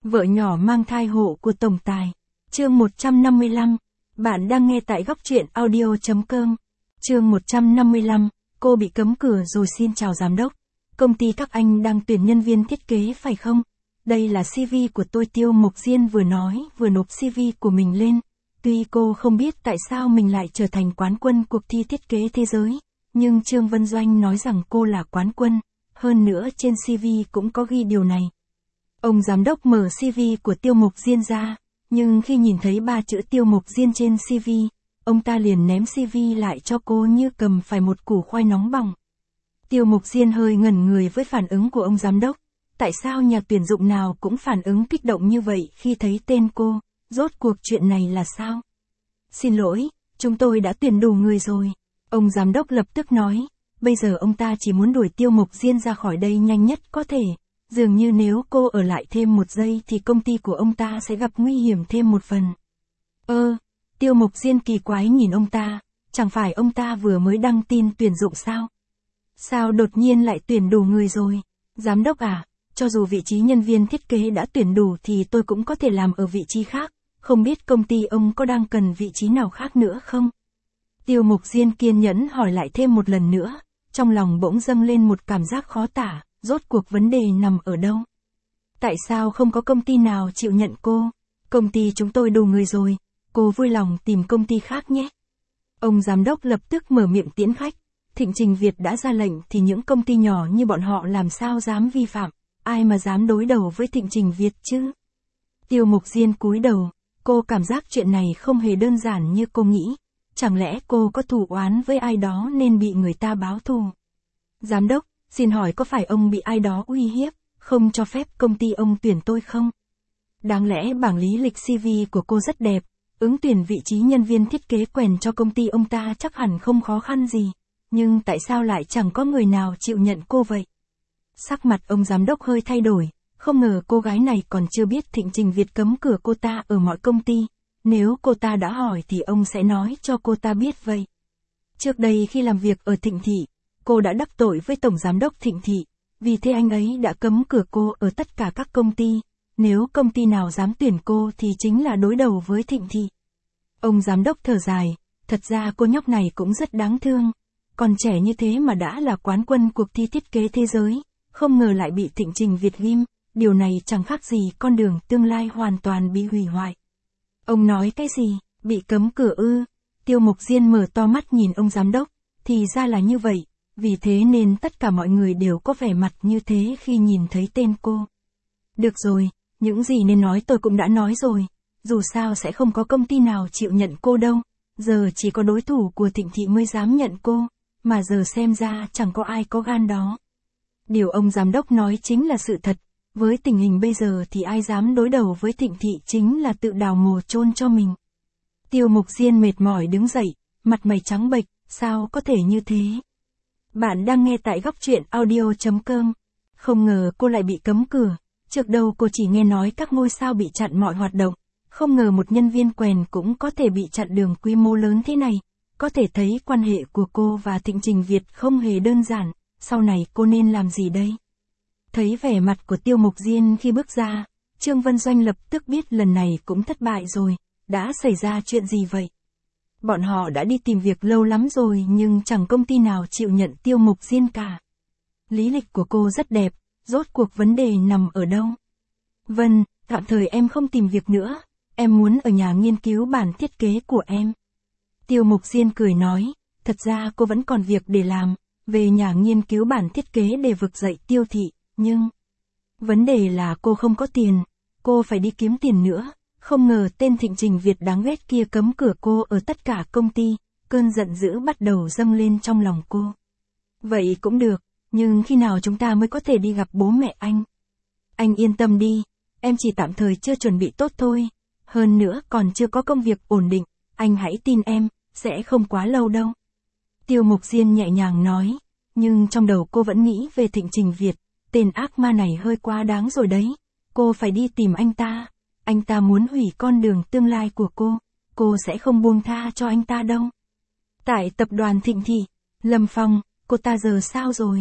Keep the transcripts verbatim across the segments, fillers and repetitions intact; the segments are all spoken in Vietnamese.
Vợ nhỏ mang thai hộ của tổng tài. Chương một trăm năm mươi lăm. Bạn đang nghe tại góc truyện audio chấm com. Chương một trăm năm mươi lăm. Cô bị cấm cửa rồi. Xin chào giám đốc. Công ty các anh đang tuyển nhân viên thiết kế phải không? Đây là xê vê của tôi. Tiêu Mộc Diên vừa nói vừa nộp xê vê của mình lên. Tuy cô không biết tại sao mình lại trở thành quán quân cuộc thi thiết kế thế giới, nhưng Trương Vân Doanh nói rằng cô là quán quân, hơn nữa trên xê vê cũng có ghi điều này. Ông giám đốc mở xê vê của Tiêu Mộc Diên ra, nhưng khi nhìn thấy ba chữ Tiêu Mộc Diên trên xê vê, ông ta liền ném xê vê lại cho cô như cầm phải một củ khoai nóng bỏng. Tiêu Mộc Diên hơi ngẩn người với phản ứng của ông giám đốc. Tại sao nhà tuyển dụng nào cũng phản ứng kích động như vậy khi thấy tên cô? Rốt cuộc chuyện này là sao? Xin lỗi, chúng tôi đã tuyển đủ người rồi. Ông giám đốc lập tức nói. Bây giờ ông ta chỉ muốn đuổi Tiêu Mộc Diên ra khỏi đây nhanh nhất có thể. Dường như nếu cô ở lại thêm một giây thì công ty của ông ta sẽ gặp nguy hiểm thêm một phần. Ơ, Tiêu Mộc Diên kỳ quái nhìn ông ta. Chẳng phải ông ta vừa mới đăng tin tuyển dụng sao? Sao đột nhiên lại tuyển đủ người rồi? Giám đốc à, cho dù vị trí nhân viên thiết kế đã tuyển đủ thì tôi cũng có thể làm ở vị trí khác. Không biết công ty ông có đang cần vị trí nào khác nữa không? Tiêu Mộc Diên kiên nhẫn hỏi lại thêm một lần nữa. Trong lòng bỗng dâng lên một cảm giác khó tả. Rốt cuộc vấn đề nằm ở đâu? Tại sao không có công ty nào chịu nhận cô? Công ty chúng tôi đủ người rồi. Cô vui lòng tìm công ty khác nhé. Ông giám đốc lập tức mở miệng tiễn khách. Thịnh Trình Việt đã ra lệnh thì những công ty nhỏ như bọn họ làm sao dám vi phạm. Ai mà dám đối đầu với Thịnh Trình Việt chứ? Tiêu Mộc Diên cúi đầu. Cô cảm giác chuyện này không hề đơn giản như cô nghĩ. Chẳng lẽ cô có thù oán với ai đó nên bị người ta báo thù? Giám đốc, xin hỏi có phải ông bị ai đó uy hiếp, không cho phép công ty ông tuyển tôi không? Đáng lẽ bảng lý lịch xê vê của cô rất đẹp, ứng tuyển vị trí nhân viên thiết kế quèn cho công ty ông ta chắc hẳn không khó khăn gì. Nhưng tại sao lại chẳng có người nào chịu nhận cô vậy? Sắc mặt ông giám đốc hơi thay đổi, không ngờ cô gái này còn chưa biết Thịnh Trình Việt cấm cửa cô ta ở mọi công ty. Nếu cô ta đã hỏi thì ông sẽ nói cho cô ta biết vậy. Trước đây khi làm việc ở Thịnh Thị, cô đã đắc tội với Tổng Giám đốc Thịnh Thị, vì thế anh ấy đã cấm cửa cô ở tất cả các công ty. Nếu công ty nào dám tuyển cô thì chính là đối đầu với Thịnh Thị. Ông Giám đốc thở dài, thật ra cô nhóc này cũng rất đáng thương. Còn trẻ như thế mà đã là quán quân cuộc thi thiết kế thế giới, không ngờ lại bị Thịnh Trình Việt ghim, điều này chẳng khác gì con đường tương lai hoàn toàn bị hủy hoại. Ông nói cái gì, bị cấm cửa ư? Tiêu Mộc Diên mở to mắt nhìn ông giám đốc, thì ra là như vậy, vì thế nên tất cả mọi người đều có vẻ mặt như thế khi nhìn thấy tên cô. Được rồi, những gì nên nói tôi cũng đã nói rồi, dù sao sẽ không có công ty nào chịu nhận cô đâu, giờ chỉ có đối thủ của Thịnh Thị mới dám nhận cô, mà giờ xem ra chẳng có ai có gan đó. Điều ông giám đốc nói chính là sự thật. Với tình hình bây giờ thì ai dám đối đầu với Thịnh Thị chính là tự đào mồ chôn cho mình. Tiêu Mộc Diên mệt mỏi đứng dậy, mặt mày trắng bệch, sao có thể như thế? Bạn đang nghe tại góc truyện audio chấm com. Không ngờ cô lại bị cấm cửa, trước đâu cô chỉ nghe nói các ngôi sao bị chặn mọi hoạt động, không ngờ một nhân viên quèn cũng có thể bị chặn đường quy mô lớn thế này. Có thể thấy quan hệ của cô và Thịnh Trình Việt không hề đơn giản, sau này cô nên làm gì đây? Thấy vẻ mặt của Tiêu Mộc Diên khi bước ra, Trương Vân Doanh lập tức biết lần này cũng thất bại rồi, đã xảy ra chuyện gì vậy? Bọn họ đã đi tìm việc lâu lắm rồi nhưng chẳng công ty nào chịu nhận Tiêu Mộc Diên cả. Lý lịch của cô rất đẹp, rốt cuộc vấn đề nằm ở đâu? Vân, tạm thời em không tìm việc nữa, em muốn ở nhà nghiên cứu bản thiết kế của em. Tiêu Mộc Diên cười nói, thật ra cô vẫn còn việc để làm, về nhà nghiên cứu bản thiết kế để vực dậy Tiêu Thị. Nhưng, vấn đề là cô không có tiền, cô phải đi kiếm tiền nữa, không ngờ tên Thịnh Trình Việt đáng ghét kia cấm cửa cô ở tất cả công ty, cơn giận dữ bắt đầu dâng lên trong lòng cô. Vậy cũng được, nhưng khi nào chúng ta mới có thể đi gặp bố mẹ anh? Anh yên tâm đi, em chỉ tạm thời chưa chuẩn bị tốt thôi, hơn nữa còn chưa có công việc ổn định, anh hãy tin em, sẽ không quá lâu đâu. Tiêu Mộc Diên nhẹ nhàng nói, nhưng trong đầu cô vẫn nghĩ về Thịnh Trình Việt. Tên ác ma này hơi quá đáng rồi đấy, cô phải đi tìm anh ta, anh ta muốn hủy con đường tương lai của cô, cô sẽ không buông tha cho anh ta đâu. Tại tập đoàn Thịnh Thị, Lâm Phong, cô ta giờ sao rồi?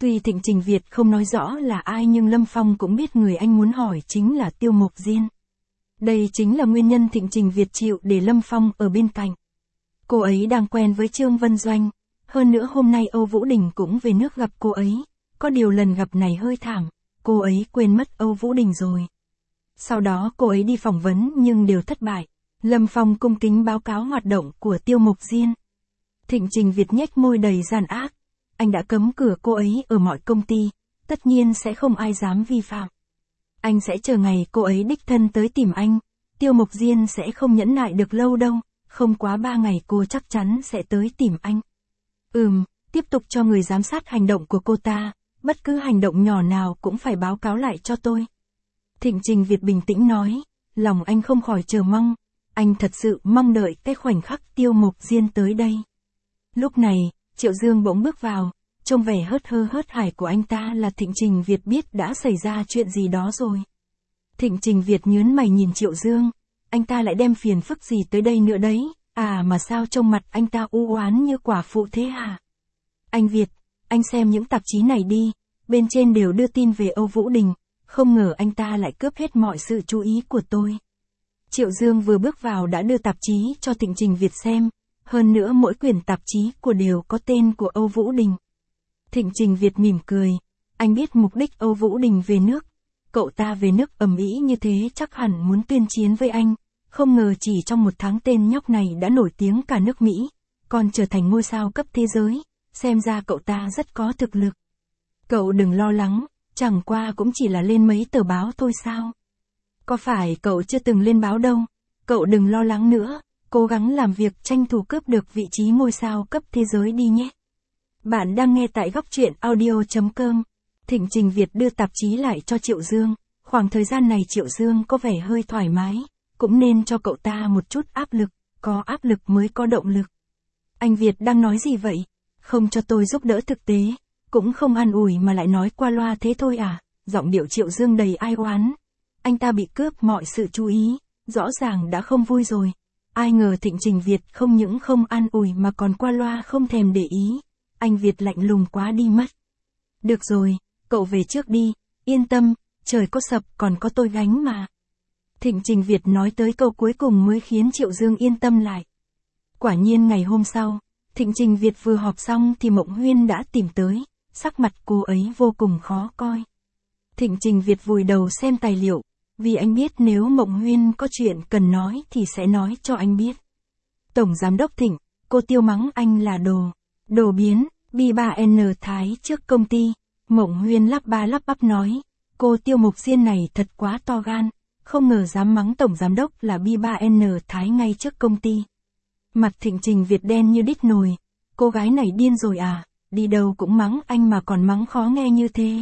Tuy Thịnh Trình Việt không nói rõ là ai nhưng Lâm Phong cũng biết người anh muốn hỏi chính là Tiêu Mộc Diên. Đây chính là nguyên nhân Thịnh Trình Việt chịu để Lâm Phong ở bên cạnh. Cô ấy đang quen với Trương Vân Doanh, hơn nữa hôm nay Âu Vũ Đình cũng về nước gặp cô ấy, có điều lần gặp này hơi thảm, cô ấy quên mất Âu Vũ Đình rồi. Sau đó cô ấy đi phỏng vấn nhưng đều thất bại. Lâm Phong cung kính báo cáo hoạt động của Tiêu Mộc Diên. Thịnh Trình Việt nhếch môi đầy gian ác. Anh đã cấm cửa cô ấy ở mọi công ty, tất nhiên sẽ không ai dám vi phạm. Anh sẽ chờ ngày cô ấy đích thân tới tìm anh. Tiêu Mộc Diên sẽ không nhẫn nại được lâu đâu, không quá ba ngày cô chắc chắn sẽ tới tìm anh. Ừm, tiếp tục cho người giám sát hành động của cô ta, bất cứ hành động nhỏ nào cũng phải báo cáo lại cho tôi. Thịnh Trình Việt bình tĩnh nói, lòng anh không khỏi chờ mong, anh thật sự mong đợi cái khoảnh khắc Tiêu Mộc Diên tới đây. Lúc này, Triệu Dương bỗng bước vào, trông vẻ hớt hơ hớt hải của anh ta là Thịnh Trình Việt biết đã xảy ra chuyện gì đó rồi. Thịnh Trình Việt nhớn mày nhìn Triệu Dương, anh ta lại đem phiền phức gì tới đây nữa đấy, à mà sao trông mặt anh ta u oán như quả phụ thế hả? Anh Việt, anh xem những tạp chí này đi, bên trên đều đưa tin về Âu Vũ Đình, không ngờ anh ta lại cướp hết mọi sự chú ý của tôi. Triệu Dương vừa bước vào đã đưa tạp chí cho Thịnh Trình Việt xem, hơn nữa mỗi quyển tạp chí của đều có tên của Âu Vũ Đình. Thịnh Trình Việt mỉm cười, anh biết mục đích Âu Vũ Đình về nước, cậu ta về nước ầm ĩ như thế chắc hẳn muốn tuyên chiến với anh, không ngờ chỉ trong một tháng tên nhóc này đã nổi tiếng cả nước Mỹ, còn trở thành ngôi sao cấp thế giới, xem ra cậu ta rất có thực lực. Cậu đừng lo lắng, chẳng qua cũng chỉ là lên mấy tờ báo thôi sao? Có phải cậu chưa từng lên báo đâu, cậu đừng lo lắng nữa, cố gắng làm việc tranh thủ cướp được vị trí ngôi sao cấp thế giới đi nhé. Bạn đang nghe tại góc truyện audio chấm com. Thịnh Trình Việt đưa tạp chí lại cho Triệu Dương, khoảng thời gian này Triệu Dương có vẻ hơi thoải mái, cũng nên cho cậu ta một chút áp lực, có áp lực mới có động lực. Anh Việt đang nói gì vậy? Không cho tôi giúp đỡ thực tế, cũng không an ủi mà lại nói qua loa thế thôi à? Giọng điệu Triệu Dương đầy ai oán. Anh ta bị cướp mọi sự chú ý, rõ ràng đã không vui rồi. Ai ngờ Thịnh Trình Việt không những không an ủi mà còn qua loa không thèm để ý. Anh Việt lạnh lùng quá đi mất. Được rồi, cậu về trước đi, yên tâm, trời có sập còn có tôi gánh mà. Thịnh Trình Việt nói tới câu cuối cùng mới khiến Triệu Dương yên tâm lại. Quả nhiên ngày hôm sau, Thịnh Trình Việt vừa họp xong thì Mộng Huyên đã tìm tới, sắc mặt cô ấy vô cùng khó coi. Thịnh Trình Việt vùi đầu xem tài liệu, vì anh biết nếu Mộng Huyên có chuyện cần nói thì sẽ nói cho anh biết. Tổng Giám đốc Thịnh, cô Tiêu mắng anh là đồ, đồ biến, bi ba en Thái trước công ty. Mộng Huyên lắp ba lắp bắp nói, cô Tiêu Mộc Diên này thật quá to gan, không ngờ dám mắng Tổng Giám đốc là bi ba en Thái ngay trước công ty. Mặt Thịnh Trình Việt đen như đít nồi, cô gái này điên rồi à, đi đâu cũng mắng anh mà còn mắng khó nghe như thế.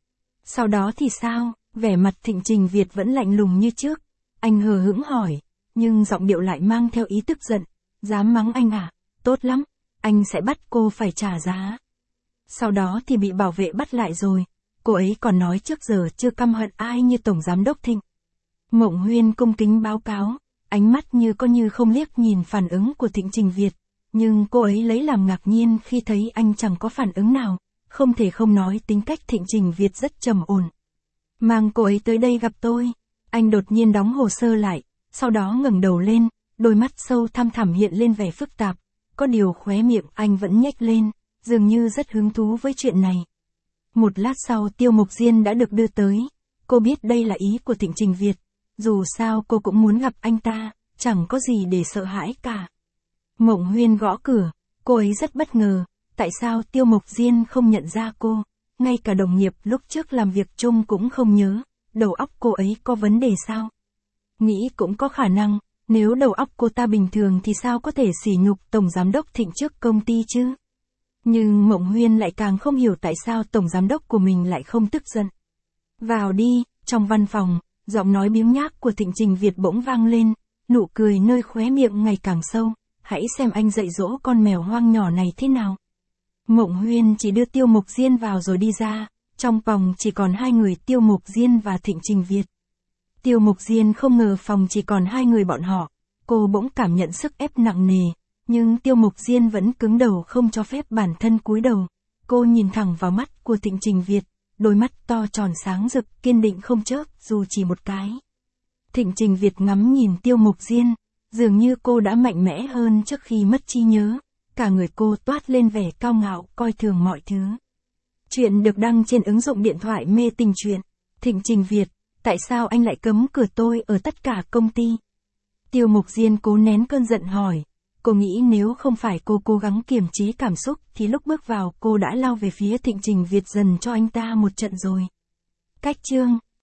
Sau đó thì sao, vẻ mặt Thịnh Trình Việt vẫn lạnh lùng như trước, anh hờ hững hỏi, nhưng giọng điệu lại mang theo ý tức giận, dám mắng anh à, tốt lắm, anh sẽ bắt cô phải trả giá. Sau đó thì bị bảo vệ bắt lại rồi, cô ấy còn nói trước giờ chưa căm hận ai như Tổng Giám đốc Thịnh. Mộng Huyên cung kính báo cáo, ánh mắt như có như không liếc nhìn phản ứng của Thịnh Trình Việt, nhưng cô ấy lấy làm ngạc nhiên khi thấy anh chẳng có phản ứng nào, không thể không nói tính cách Thịnh Trình Việt rất trầm ổn. Mang cô ấy tới đây gặp tôi, anh đột nhiên đóng hồ sơ lại, sau đó ngẩng đầu lên, đôi mắt sâu thăm thẳm hiện lên vẻ phức tạp, có điều khóe miệng anh vẫn nhếch lên, dường như rất hứng thú với chuyện này. Một lát sau Tiêu Mộc Diên đã được đưa tới, cô biết đây là ý của Thịnh Trình Việt, dù sao cô cũng muốn gặp anh ta, chẳng có gì để sợ hãi cả. Mộng Huyên gõ cửa, cô ấy rất bất ngờ, tại sao Tiêu Mộc Diên không nhận ra cô, ngay cả đồng nghiệp lúc trước làm việc chung cũng không nhớ, đầu óc cô ấy có vấn đề sao? Nghĩ cũng có khả năng, nếu đầu óc cô ta bình thường thì sao có thể sỉ nhục Tổng Giám đốc Thịnh trước công ty chứ? Nhưng Mộng Huyên lại càng không hiểu tại sao Tổng Giám đốc của mình lại không tức giận. Vào đi, trong văn phòng, giọng nói biếng nhác của Thịnh Trình Việt bỗng vang lên, nụ cười nơi khóe miệng ngày càng sâu, hãy xem anh dạy dỗ con mèo hoang nhỏ này thế nào. Mộng Huyên chỉ đưa Tiêu Mộc Diên vào rồi đi ra, trong phòng chỉ còn hai người Tiêu Mộc Diên và Thịnh Trình Việt. Tiêu Mộc Diên không ngờ phòng chỉ còn hai người bọn họ, cô bỗng cảm nhận sức ép nặng nề, nhưng Tiêu Mộc Diên vẫn cứng đầu không cho phép bản thân cúi đầu. Cô nhìn thẳng vào mắt của Thịnh Trình Việt, đôi mắt to tròn sáng rực, kiên định không chớp, dù chỉ một cái. Thịnh Trình Việt ngắm nhìn Tiêu Mộc Diên, dường như cô đã mạnh mẽ hơn trước khi mất trí nhớ, cả người cô toát lên vẻ cao ngạo, coi thường mọi thứ. Chuyện được đăng trên ứng dụng điện thoại Mê Tình Truyện. Thịnh Trình Việt, tại sao anh lại cấm cửa tôi ở tất cả công ty? Tiêu Mộc Diên cố nén cơn giận hỏi. Cô nghĩ nếu không phải cô cố gắng kiềm chế cảm xúc thì lúc bước vào cô đã lao về phía Thịnh Trình Việt dần cho anh ta một trận rồi. Cách chương